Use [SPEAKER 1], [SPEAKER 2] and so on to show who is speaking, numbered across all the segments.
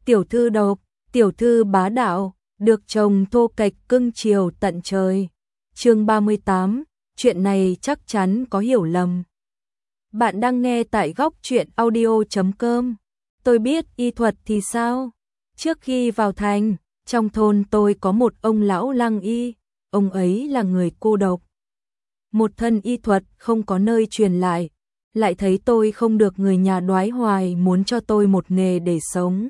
[SPEAKER 1] tiểu thư độc, tiểu thư bá đạo, được chồng thô kệch cưng chiều tận trời. Chương 38, chuyện này chắc chắn có hiểu lầm. Bạn đang nghe tại góc truyện audio.com. Tôi biết y thuật thì sao? Trước khi vào thành, trong thôn tôi có một ông lão lăng y, ông ấy là người cô độc. Một thân y thuật không có nơi truyền lại thấy tôi không được người nhà đoái hoài muốn cho tôi một nghề để sống.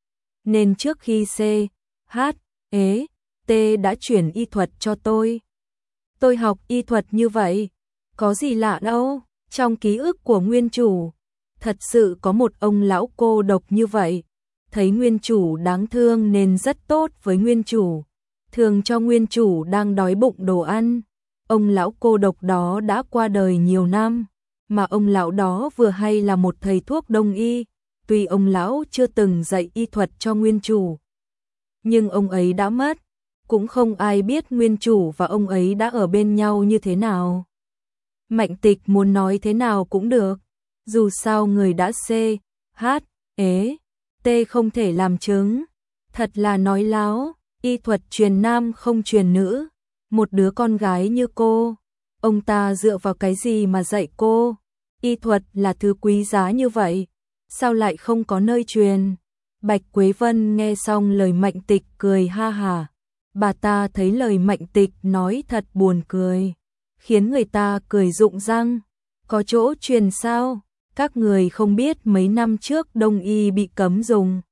[SPEAKER 1] Nên trước khi C, H, E, T đã chuyển y thuật cho tôi. Tôi học y thuật như vậy, có gì lạ đâu, trong ký ức của nguyên chủ, thật sự có một ông lão cô độc như vậy. Thấy nguyên chủ đáng thương nên rất tốt với nguyên chủ, thường cho nguyên chủ đang đói bụng đồ ăn. Ông lão cô độc đó đã qua đời nhiều năm, mà ông lão đó vừa hay là một thầy thuốc đông y, tuy ông lão chưa từng dạy y thuật cho nguyên chủ. Nhưng ông ấy đã mất, cũng không ai biết nguyên chủ và ông ấy đã ở bên nhau như thế nào. Mạnh Tịch muốn nói thế nào cũng được, dù sao người đã C, H, E, T không thể làm chứng. Thật là nói láo, y thuật truyền nam không truyền nữ. Một đứa con gái như cô, ông ta dựa vào cái gì mà dạy cô? Y thuật là thứ quý giá như vậy, sao lại không có nơi truyền? Bạch Quế Vân nghe xong lời Mạnh Tịch cười ha hả. Bà ta thấy lời Mạnh Tịch nói thật buồn cười, khiến người ta cười rụng răng. Có chỗ truyền sao? Các người không biết mấy năm trước đông y bị cấm dùng.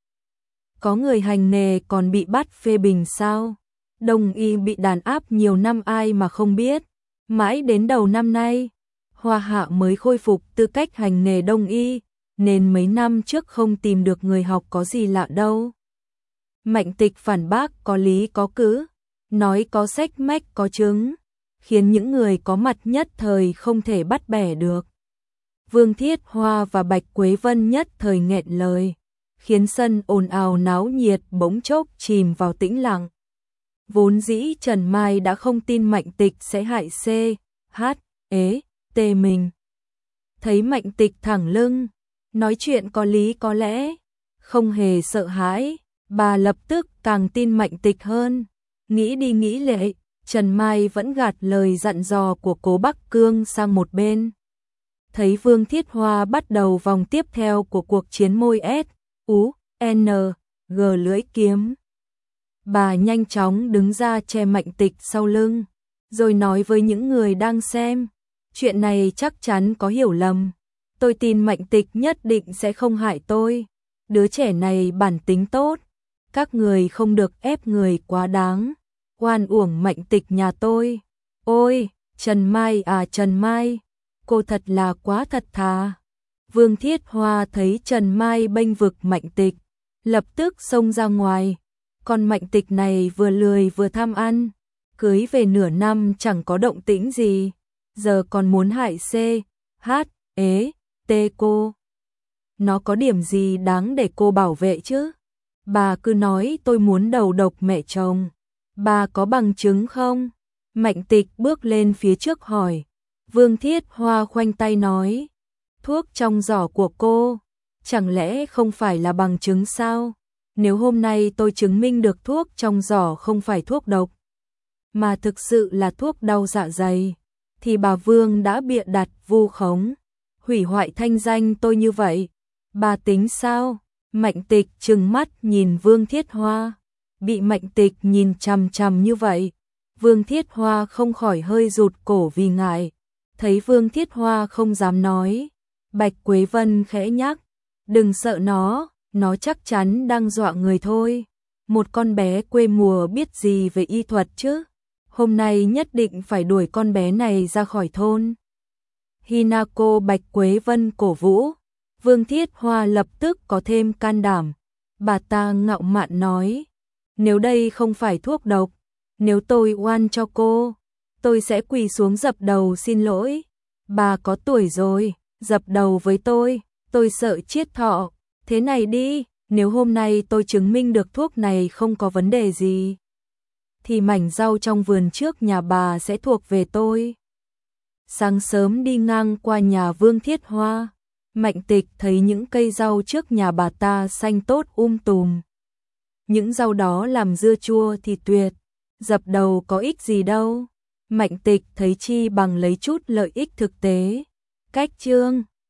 [SPEAKER 1] Có người hành nghề còn bị bắt phê bình sao? Đông y bị đàn áp nhiều năm ai mà không biết. Mãi đến đầu năm nay, Hoa Hạ mới khôi phục tư cách hành nghề đông y, nên mấy năm trước không tìm được người học có gì lạ đâu. Mạnh Tịch phản bác có lý có cứ, nói có sách mách có chứng, khiến những người có mặt nhất thời không thể bắt bẻ được. Vương Thiết Hoa và Bạch Quế Vân nhất thời nghẹn lời, khiến sân ồn ào náo nhiệt bỗng chốc chìm vào tĩnh lặng. Vốn dĩ Trần Mai đã không tin Mạnh Tịch sẽ hại C, H, E, T mình. Thấy Mạnh Tịch thẳng lưng, nói chuyện có lý có lẽ, không hề sợ hãi, bà lập tức càng tin Mạnh Tịch hơn. Nghĩ đi nghĩ lại, Trần Mai vẫn gạt lời dặn dò của Cố Bắc Cương sang một bên. Thấy Vương Thiết Hoa bắt đầu vòng tiếp theo của cuộc chiến môi S, U, N, G lưỡi kiếm. Bà nhanh chóng đứng ra che Mạnh Tịch sau lưng, rồi nói với những người đang xem, chuyện này chắc chắn có hiểu lầm. Tôi tin Mạnh Tịch nhất định sẽ không hại tôi. Đứa trẻ này bản tính tốt, các người không được ép người quá đáng, oan uổng Mạnh Tịch nhà tôi. Ôi, Trần Mai à Trần Mai, cô thật là quá thật thà. Vương Thiết Hoa thấy Trần Mai bênh vực Mạnh Tịch, lập tức xông ra ngoài. Con Mạnh Tịch này vừa lười vừa tham ăn, cưới về nửa năm chẳng có động tĩnh gì, giờ còn muốn hại C, H, E, T cô. Nó có điểm gì đáng để cô bảo vệ chứ? Bà cứ nói tôi muốn đầu độc mẹ chồng. Bà có bằng chứng không? Mạnh Tịch bước lên phía trước hỏi. Vương Thiết Hoa khoanh tay nói, thuốc trong giỏ của cô, chẳng lẽ không phải là bằng chứng sao? Nếu hôm nay tôi chứng minh được thuốc trong giỏ không phải thuốc độc, mà thực sự là thuốc đau dạ dày, thì bà Vương đã bịa đặt vu khống, hủy hoại thanh danh tôi như vậy. Bà tính sao? Mạnh Tịch trừng mắt nhìn Vương Thiết Hoa. Bị Mạnh Tịch nhìn chằm chằm như vậy, Vương Thiết Hoa không khỏi hơi rụt cổ vì ngại. Thấy Vương Thiết Hoa không dám nói, Bạch Quế Vân khẽ nhắc, đừng sợ nó chắc chắn đang dọa người thôi. Một con bé quê mùa biết gì về y thuật chứ? Hôm nay nhất định phải đuổi con bé này ra khỏi thôn. Hinako Bạch Quế Vân cổ vũ, Vương Thiết Hoa lập tức có thêm can đảm. Bà ta ngạo mạn nói, nếu đây không phải thuốc độc, nếu tôi oan cho cô, tôi sẽ quỳ xuống dập đầu xin lỗi. Bà có tuổi rồi, dập đầu với tôi sợ chết thọ. Thế này đi, nếu hôm nay tôi chứng minh được thuốc này không có vấn đề gì, thì mảnh rau trong vườn trước nhà bà sẽ thuộc về tôi. Sáng sớm đi ngang qua nhà Vương Thiết Hoa, Mạnh Tịch thấy những cây rau trước nhà bà ta xanh tốt tùm, những rau đó làm dưa chua thì tuyệt, dập đầu có ích gì đâu. Mạnh Tịch thấy chi bằng lấy chút lợi ích thực tế. Cách chương